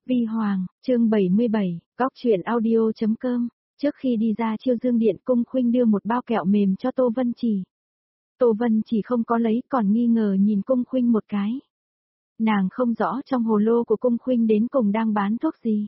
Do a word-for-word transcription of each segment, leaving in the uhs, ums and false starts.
Vi Hoàng, chương bảy mươi bảy, góc truyện audio.com. Trước khi đi ra Chiêu Dương Điện, Cung Khuynh đưa một bao kẹo mềm cho Tô Vân Chỉ. Tô Vân Chỉ không có lấy, còn nghi ngờ nhìn Cung Khuynh một cái. Nàng không rõ trong hồ lô của Cung Khuynh đến cùng đang bán thuốc gì.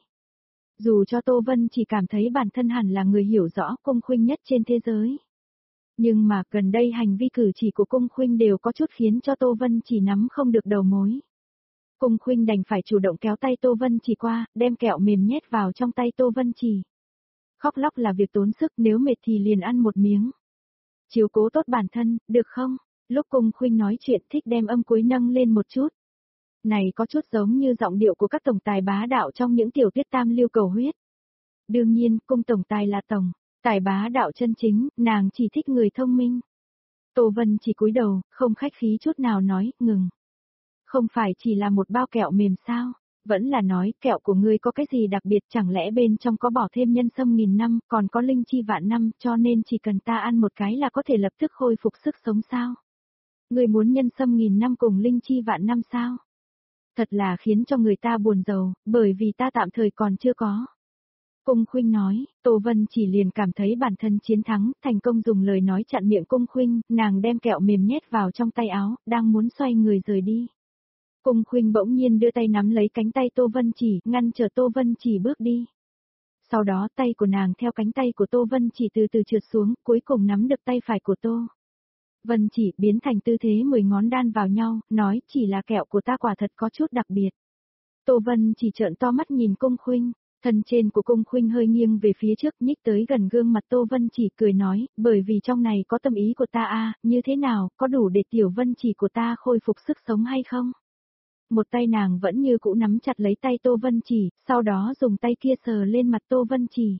Dù cho Tô Vân Chỉ cảm thấy bản thân hẳn là người hiểu rõ Cung Khuynh nhất trên thế giới. Nhưng mà gần đây hành vi cử chỉ của Cung Khuynh đều có chút khiến cho Tô Vân Chỉ nắm không được đầu mối. Cung Khuynh đành phải chủ động kéo tay Tô Vân Chỉ qua, đem kẹo mềm nhét vào trong tay Tô Vân Chỉ. Khóc lóc là việc tốn sức, nếu mệt thì liền ăn một miếng. Chiếu cố tốt bản thân, được không? Lúc Cung Khuynh nói chuyện thích đem âm cuối nâng lên một chút. Này có chút giống như giọng điệu của các tổng tài bá đạo trong những tiểu thuyết tam lưu cầu huyết. Đương nhiên, Cung tổng tài là tổng, tài bá đạo chân chính, nàng chỉ thích người thông minh. Tô Vân Chỉ cúi đầu, không khách khí chút nào nói, ngừng. Không phải chỉ là một bao kẹo mềm sao, vẫn là nói kẹo của ngươi có cái gì đặc biệt, chẳng lẽ bên trong có bỏ thêm nhân sâm nghìn năm, còn có linh chi vạn năm, cho nên chỉ cần ta ăn một cái là có thể lập tức khôi phục sức sống sao? Ngươi muốn nhân sâm nghìn năm cùng linh chi vạn năm sao? Thật là khiến cho người ta buồn rầu, bởi vì ta tạm thời còn chưa có. Cung Khuynh nói, Tô Vân Chỉ liền cảm thấy bản thân chiến thắng, thành công dùng lời nói chặn miệng Cung Khuynh, nàng đem kẹo mềm nhét vào trong tay áo, đang muốn xoay người rời đi. Cung Khuynh bỗng nhiên đưa tay nắm lấy cánh tay Tô Vân Chỉ, ngăn trở Tô Vân Chỉ bước đi. Sau đó tay của nàng theo cánh tay của Tô Vân Chỉ từ từ trượt xuống, cuối cùng nắm được tay phải của Tô Vân Chỉ, biến thành tư thế mười ngón đan vào nhau, nói chỉ là kẹo của ta quả thật có chút đặc biệt. Tô Vân Chỉ trợn to mắt nhìn Cung Khuynh, thân trên của Cung Khuynh hơi nghiêng về phía trước, nhích tới gần gương mặt Tô Vân Chỉ, cười nói, bởi vì trong này có tâm ý của ta a, như thế nào, có đủ để Tiểu Vân Chỉ của ta khôi phục sức sống hay không? Một tay nàng vẫn như cũ nắm chặt lấy tay Tô Vân Chỉ, sau đó dùng tay kia sờ lên mặt Tô Vân Chỉ.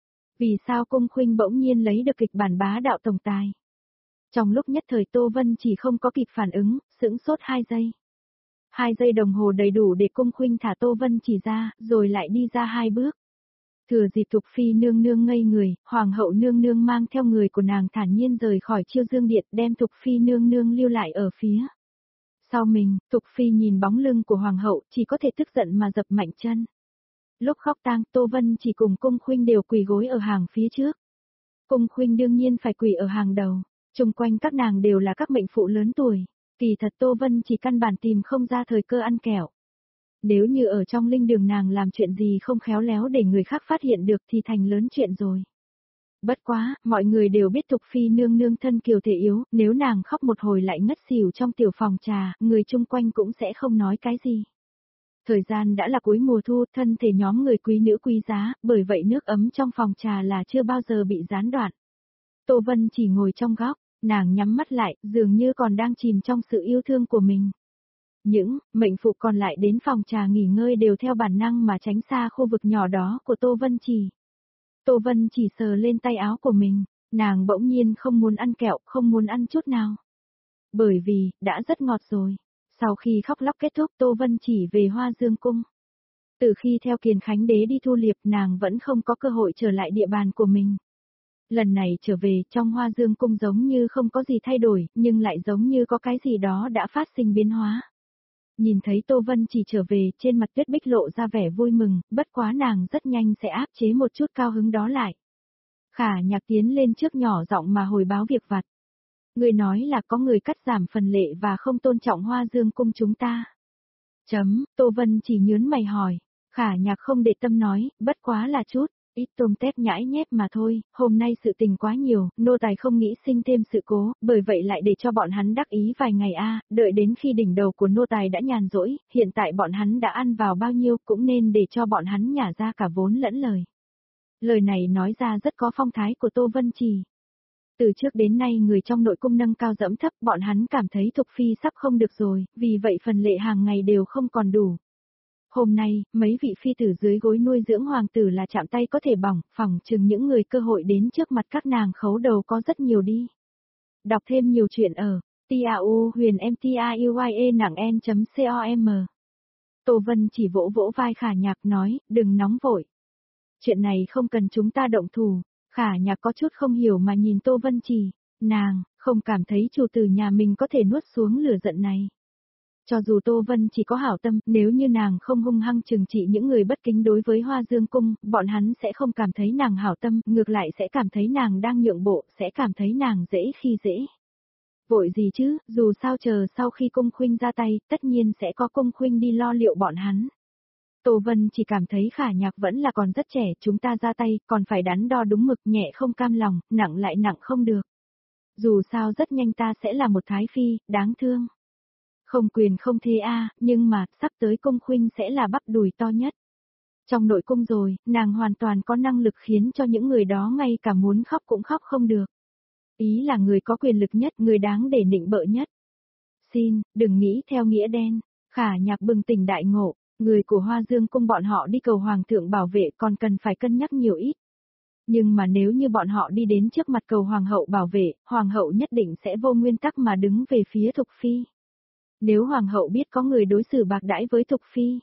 Vì sao Cung Khuynh bỗng nhiên lấy được kịch bản bá đạo tổng tài? Trong lúc nhất thời Tô Vân Chỉ không có kịp phản ứng, sững sốt hai giây. Hai giây đồng hồ đầy đủ để Cung Khuynh thả Tô Vân Chỉ ra, rồi lại đi ra hai bước. Thừa dịp Thục Phi nương nương ngây người, Hoàng hậu nương nương mang theo người của nàng thản nhiên rời khỏi Chiêu Dương Điện, đem Thục Phi nương nương lưu lại ở phía sau mình. Thục Phi nhìn bóng lưng của Hoàng hậu, chỉ có thể tức giận mà dập mạnh chân. Lúc khóc tang, Tô Vân Chỉ cùng Cung Khuynh đều quỳ gối ở hàng phía trước. Cung Khuynh đương nhiên phải quỳ ở hàng đầu, chung quanh các nàng đều là các mệnh phụ lớn tuổi. Kỳ thật Tô Vân Chỉ căn bản tìm không ra thời cơ ăn kẹo. Nếu như ở trong linh đường nàng làm chuyện gì không khéo léo để người khác phát hiện được thì thành lớn chuyện rồi. Bất quá, mọi người đều biết Thục Phi nương nương thân kiều thể yếu, nếu nàng khóc một hồi lại ngất xỉu trong tiểu phòng trà, người chung quanh cũng sẽ không nói cái gì. Thời gian đã là cuối mùa thu, thân thể nhóm người quý nữ quý giá, bởi vậy nước ấm trong phòng trà là chưa bao giờ bị gián đoạn. Tô Vân Chỉ ngồi trong góc, nàng nhắm mắt lại, dường như còn đang chìm trong sự yêu thương của mình. Những mệnh phụ còn lại đến phòng trà nghỉ ngơi đều theo bản năng mà tránh xa khu vực nhỏ đó của Tô Vân Chỉ. Tô Vân Chỉ sờ lên tay áo của mình, nàng bỗng nhiên không muốn ăn kẹo, không muốn ăn chút nào. Bởi vì, đã rất ngọt rồi. Sau khi khóc lóc kết thúc Tô Vân Chỉ về Hoa Dương Cung. Từ khi theo Kiền Khánh Đế đi thu liệp nàng vẫn không có cơ hội trở lại địa bàn của mình. Lần này trở về trong Hoa Dương Cung giống như không có gì thay đổi, nhưng lại giống như có cái gì đó đã phát sinh biến hóa. Nhìn thấy Tô Vân Chỉ trở về, trên mặt Tuyết Bích lộ ra vẻ vui mừng, bất quá nàng rất nhanh sẽ áp chế một chút cao hứng đó lại. Khả Nhạc tiến lên trước nhỏ giọng mà hồi báo việc vặt. Người nói là có người cắt giảm phần lệ và không tôn trọng Hoa Dương Cung chúng ta. Chấm, Tô Vân Chỉ nhớn mày hỏi. Khả Nhạc không để tâm nói, bất quá là chút, ít tôm tép nhãi nhép mà thôi, hôm nay sự tình quá nhiều, nô tài không nghĩ sinh thêm sự cố, bởi vậy lại để cho bọn hắn đắc ý vài ngày a, đợi đến khi đỉnh đầu của nô tài đã nhàn rỗi, hiện tại bọn hắn đã ăn vào bao nhiêu cũng nên để cho bọn hắn nhả ra cả vốn lẫn lời. Lời này nói ra rất có phong thái của Tô Vân Chỉ. Từ trước đến nay người trong nội cung nâng cao dẫm thấp, bọn hắn cảm thấy Thục Phi sắp không được rồi, vì vậy phần lệ hàng ngày đều không còn đủ. Hôm nay, mấy vị phi tử dưới gối nuôi dưỡng hoàng tử là chạm tay có thể bỏng, phỏng chừng những người cơ hội đến trước mặt các nàng khấu đầu có rất nhiều đi. Đọc thêm nhiều chuyện ở tau huyền mtiuye nặng en.com. Tô Vân Chỉ vỗ vỗ vai Khả Nhạc nói, đừng nóng vội. Chuyện này không cần chúng ta động thủ. Khả Nhạc có chút không hiểu mà nhìn Tô Vân Chỉ, nàng không cảm thấy chủ tử nhà mình có thể nuốt xuống lửa giận này. Cho dù Tô Vân chỉ có hảo tâm, nếu như nàng không hung hăng trừng trị những người bất kính đối với Hoa Dương Cung, bọn hắn sẽ không cảm thấy nàng hảo tâm, ngược lại sẽ cảm thấy nàng đang nhượng bộ, sẽ cảm thấy nàng dễ khi dễ. Vội gì chứ, dù sao chờ sau khi cung khuynh ra tay, tất nhiên sẽ có cung khuynh đi lo liệu bọn hắn. Tô Vân chỉ cảm thấy Khả Nhạc vẫn là còn rất trẻ, chúng ta ra tay, còn phải đắn đo đúng mực, nhẹ không cam lòng, nặng lại nặng không được. Dù sao rất nhanh ta sẽ là một thái phi, đáng thương. Không quyền không thế a, nhưng mà, sắp tới cung khuynh sẽ là bắp đùi to nhất. Trong nội cung rồi, nàng hoàn toàn có năng lực khiến cho những người đó ngay cả muốn khóc cũng khóc không được. Ý là người có quyền lực nhất, người đáng để nịnh bợ nhất. Xin, đừng nghĩ theo nghĩa đen. Khả Nhạc bừng tỉnh đại ngộ, người của Hoa Dương Cung bọn họ đi cầu Hoàng thượng bảo vệ còn cần phải cân nhắc nhiều ít. Nhưng mà nếu như bọn họ đi đến trước mặt cầu Hoàng hậu bảo vệ, Hoàng hậu nhất định sẽ vô nguyên tắc mà đứng về phía Thục Phi. Nếu Hoàng hậu biết có người đối xử bạc đãi với Thục Phi.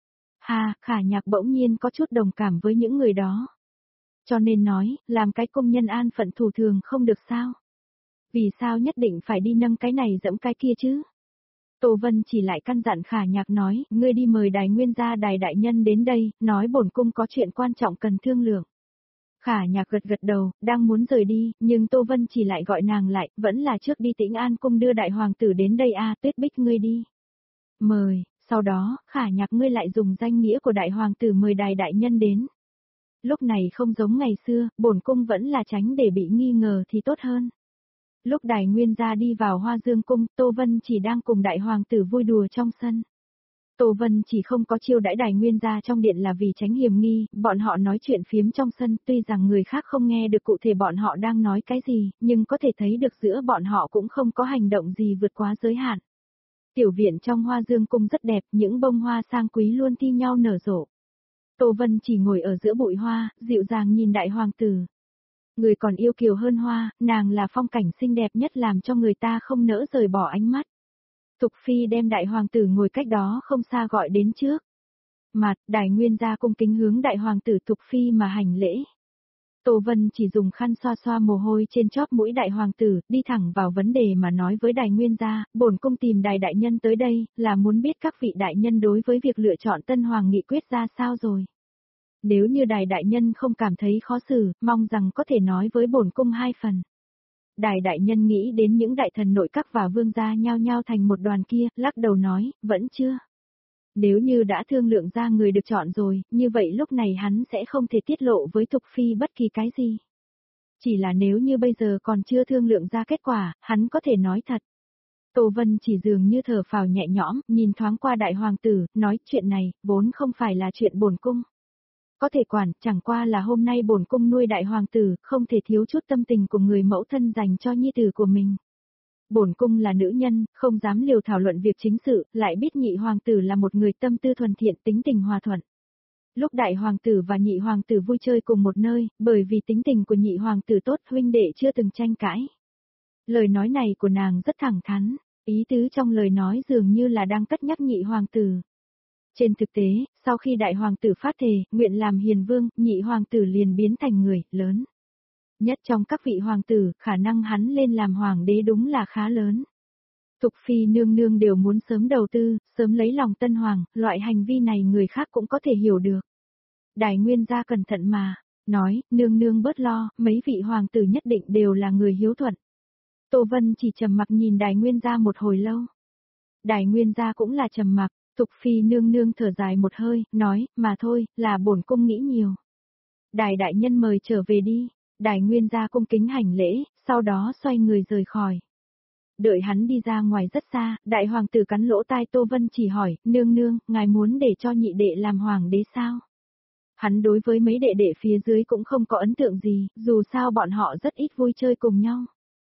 Ha, Khả Nhạc bỗng nhiên có chút đồng cảm với những người đó. Cho nên nói, làm cái công nhân an phận thủ thường không được sao? Vì sao nhất định phải đi nâng cái này dẫm cái kia chứ? Tô Vân chỉ lại căn dặn Khả Nhạc nói, ngươi đi mời Đài Nguyên gia Đài đại nhân đến đây, nói bổn cung có chuyện quan trọng cần thương lượng. Khả Nhạc gật gật đầu, đang muốn rời đi, nhưng Tô Vân chỉ lại gọi nàng lại, vẫn là trước đi Tĩnh An cung đưa đại hoàng tử đến đây a, Tuyết Bích ngươi đi. Mời, sau đó, Khả Nhạc ngươi lại dùng danh nghĩa của đại hoàng tử mời Đài đại nhân đến. Lúc này không giống ngày xưa, bổn cung vẫn là tránh để bị nghi ngờ thì tốt hơn. Lúc Đài Nguyên gia đi vào Hoa Dương cung, Tô Vân chỉ đang cùng đại hoàng tử vui đùa trong sân. Tô Vân chỉ không có chiêu đãi Đài Nguyên gia trong điện là vì tránh hiểm nghi, bọn họ nói chuyện phiếm trong sân, tuy rằng người khác không nghe được cụ thể bọn họ đang nói cái gì, nhưng có thể thấy được giữa bọn họ cũng không có hành động gì vượt quá giới hạn. Tiểu viện trong Hoa Dương cung rất đẹp, những bông hoa sang quý luôn thi nhau nở rộ. Tô Vân chỉ ngồi ở giữa bụi hoa, dịu dàng nhìn đại hoàng tử. Người còn yêu kiều hơn hoa, nàng là phong cảnh xinh đẹp nhất làm cho người ta không nỡ rời bỏ ánh mắt. Thục Phi đem đại hoàng tử ngồi cách đó không xa gọi đến trước. Mặt, Đài Nguyên gia cung kính hướng đại hoàng tử Thục Phi mà hành lễ. Tô Vân chỉ dùng khăn xoa xoa mồ hôi trên chóp mũi đại hoàng tử, đi thẳng vào vấn đề mà nói với Đài Nguyên gia, bổn cung tìm Đài đại nhân tới đây, là muốn biết các vị đại nhân đối với việc lựa chọn tân hoàng nghị quyết ra sao rồi. Nếu như Đài đại nhân không cảm thấy khó xử, mong rằng có thể nói với bổn cung hai phần. Đài đại nhân nghĩ đến những đại thần nội các và vương gia nhao nhao thành một đoàn kia, lắc đầu nói, vẫn chưa. Nếu như đã thương lượng ra người được chọn rồi, như vậy lúc này hắn sẽ không thể tiết lộ với Thục Phi bất kỳ cái gì. Chỉ là nếu như bây giờ còn chưa thương lượng ra kết quả, hắn có thể nói thật. Tô Vân chỉ dường như thở phào nhẹ nhõm, nhìn thoáng qua đại hoàng tử, nói chuyện này, vốn không phải là chuyện bổn cung. Có thể quản, chẳng qua là hôm nay bổn cung nuôi đại hoàng tử, không thể thiếu chút tâm tình của người mẫu thân dành cho nhi tử của mình. Bổn cung là nữ nhân, không dám liều thảo luận việc chính sự, lại biết nhị hoàng tử là một người tâm tư thuần thiện, tính tình hòa thuận. Lúc đại hoàng tử và nhị hoàng tử vui chơi cùng một nơi, bởi vì tính tình của nhị hoàng tử tốt, huynh đệ chưa từng tranh cãi. Lời nói này của nàng rất thẳng thắn, ý tứ trong lời nói dường như là đang cất nhắc nhị hoàng tử. Trên thực tế, sau khi đại hoàng tử phát thề, nguyện làm hiền vương, nhị hoàng tử liền biến thành người lớn. Nhất trong các vị hoàng tử, khả năng hắn lên làm hoàng đế đúng là khá lớn. Thục Phi nương nương đều muốn sớm đầu tư, sớm lấy lòng tân hoàng, loại hành vi này người khác cũng có thể hiểu được. Đài Nguyên gia cẩn thận mà, nói, nương nương bớt lo, mấy vị hoàng tử nhất định đều là người hiếu thuận. Tô Vân chỉ trầm mặc nhìn Đài Nguyên gia một hồi lâu. Đài Nguyên gia cũng là trầm mặc. Thục Phi nương nương thở dài một hơi, nói, mà thôi, là bổn cung nghĩ nhiều. Đài đại nhân mời trở về đi, Đài Nguyên gia cung kính hành lễ, sau đó xoay người rời khỏi. Đợi hắn đi ra ngoài rất xa, đại hoàng tử cắn lỗ tai Tô Vân chỉ hỏi, nương nương, ngài muốn để cho nhị đệ làm hoàng đế sao? Hắn đối với mấy đệ đệ phía dưới cũng không có ấn tượng gì, dù sao bọn họ rất ít vui chơi cùng nhau.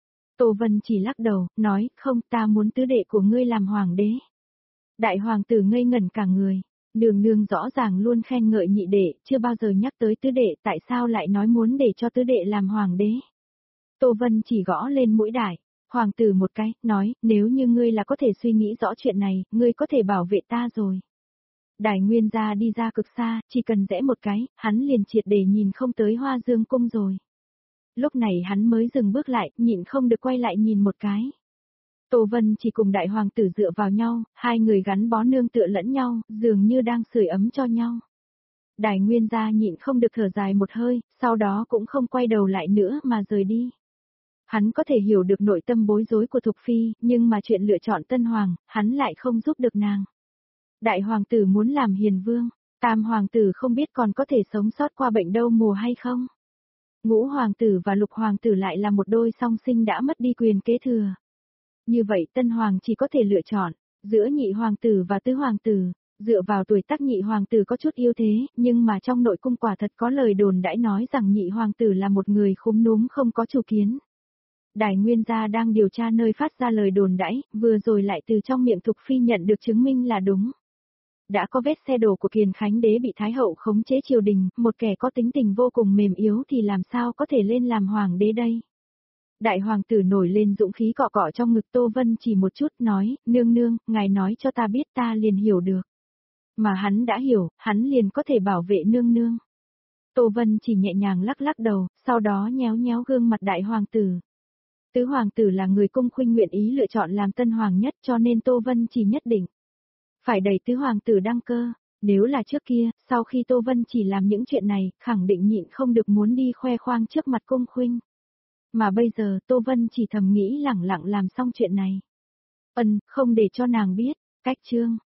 Tô Vân chỉ lắc đầu, nói, không, ta muốn tứ đệ của ngươi làm hoàng đế. Đại hoàng tử ngây ngẩn cả người, nương nương rõ ràng luôn khen ngợi nhị đệ, chưa bao giờ nhắc tới tứ đệ, tại sao lại nói muốn để cho tứ đệ làm hoàng đế. Tô Vân chỉ gõ lên mũi đại, hoàng tử một cái, nói, nếu như ngươi là có thể suy nghĩ rõ chuyện này, ngươi có thể bảo vệ ta rồi. Đài Nguyên gia đi ra cực xa, chỉ cần rẽ một cái, hắn liền triệt để nhìn không tới Hoa Dương cung rồi. Lúc này hắn mới dừng bước lại, nhịn không được quay lại nhìn một cái. Tô Vân chỉ cùng đại hoàng tử dựa vào nhau, hai người gắn bó nương tựa lẫn nhau, dường như đang sưởi ấm cho nhau. Đại nguyên gia nhịn không được thở dài một hơi, sau đó cũng không quay đầu lại nữa mà rời đi. Hắn có thể hiểu được nội tâm bối rối của Thục Phi, nhưng mà chuyện lựa chọn tân hoàng, hắn lại không giúp được nàng. Đại hoàng tử muốn làm hiền vương, tam hoàng tử không biết còn có thể sống sót qua bệnh đau mùa hay không. Ngũ hoàng tử và lục hoàng tử lại là một đôi song sinh đã mất đi quyền kế thừa. Như vậy tân hoàng chỉ có thể lựa chọn, giữa nhị hoàng tử và tứ hoàng tử, dựa vào tuổi tác nhị hoàng tử có chút ưu thế, nhưng mà trong nội cung quả thật có lời đồn đãi nói rằng nhị hoàng tử là một người khúm núm không có chủ kiến. Đại nguyên gia đang điều tra nơi phát ra lời đồn đãi, vừa rồi lại từ trong miệng Thục Phi nhận được chứng minh là đúng. Đã có vết xe đổ của Kiền Khánh đế bị Thái hậu khống chế triều đình, một kẻ có tính tình vô cùng mềm yếu thì làm sao có thể lên làm hoàng đế đây. Đại hoàng tử nổi lên dũng khí cọ cọ trong ngực Tô Vân chỉ một chút nói, nương nương, ngài nói cho ta biết ta liền hiểu được. Mà hắn đã hiểu, hắn liền có thể bảo vệ nương nương. Tô Vân chỉ nhẹ nhàng lắc lắc đầu, sau đó nhéo nhéo gương mặt đại hoàng tử. Tứ hoàng tử là người cung khuynh nguyện ý lựa chọn làm tân hoàng nhất cho nên Tô Vân chỉ nhất định phải đẩy tứ hoàng tử đăng cơ. Nếu là trước kia, sau khi Tô Vân chỉ làm những chuyện này, khẳng định nhịn không được muốn đi khoe khoang trước mặt cung khuynh. Mà bây giờ Tô Vân chỉ thầm nghĩ lẳng lặng làm xong chuyện này. Ân, không để cho nàng biết, cách chương.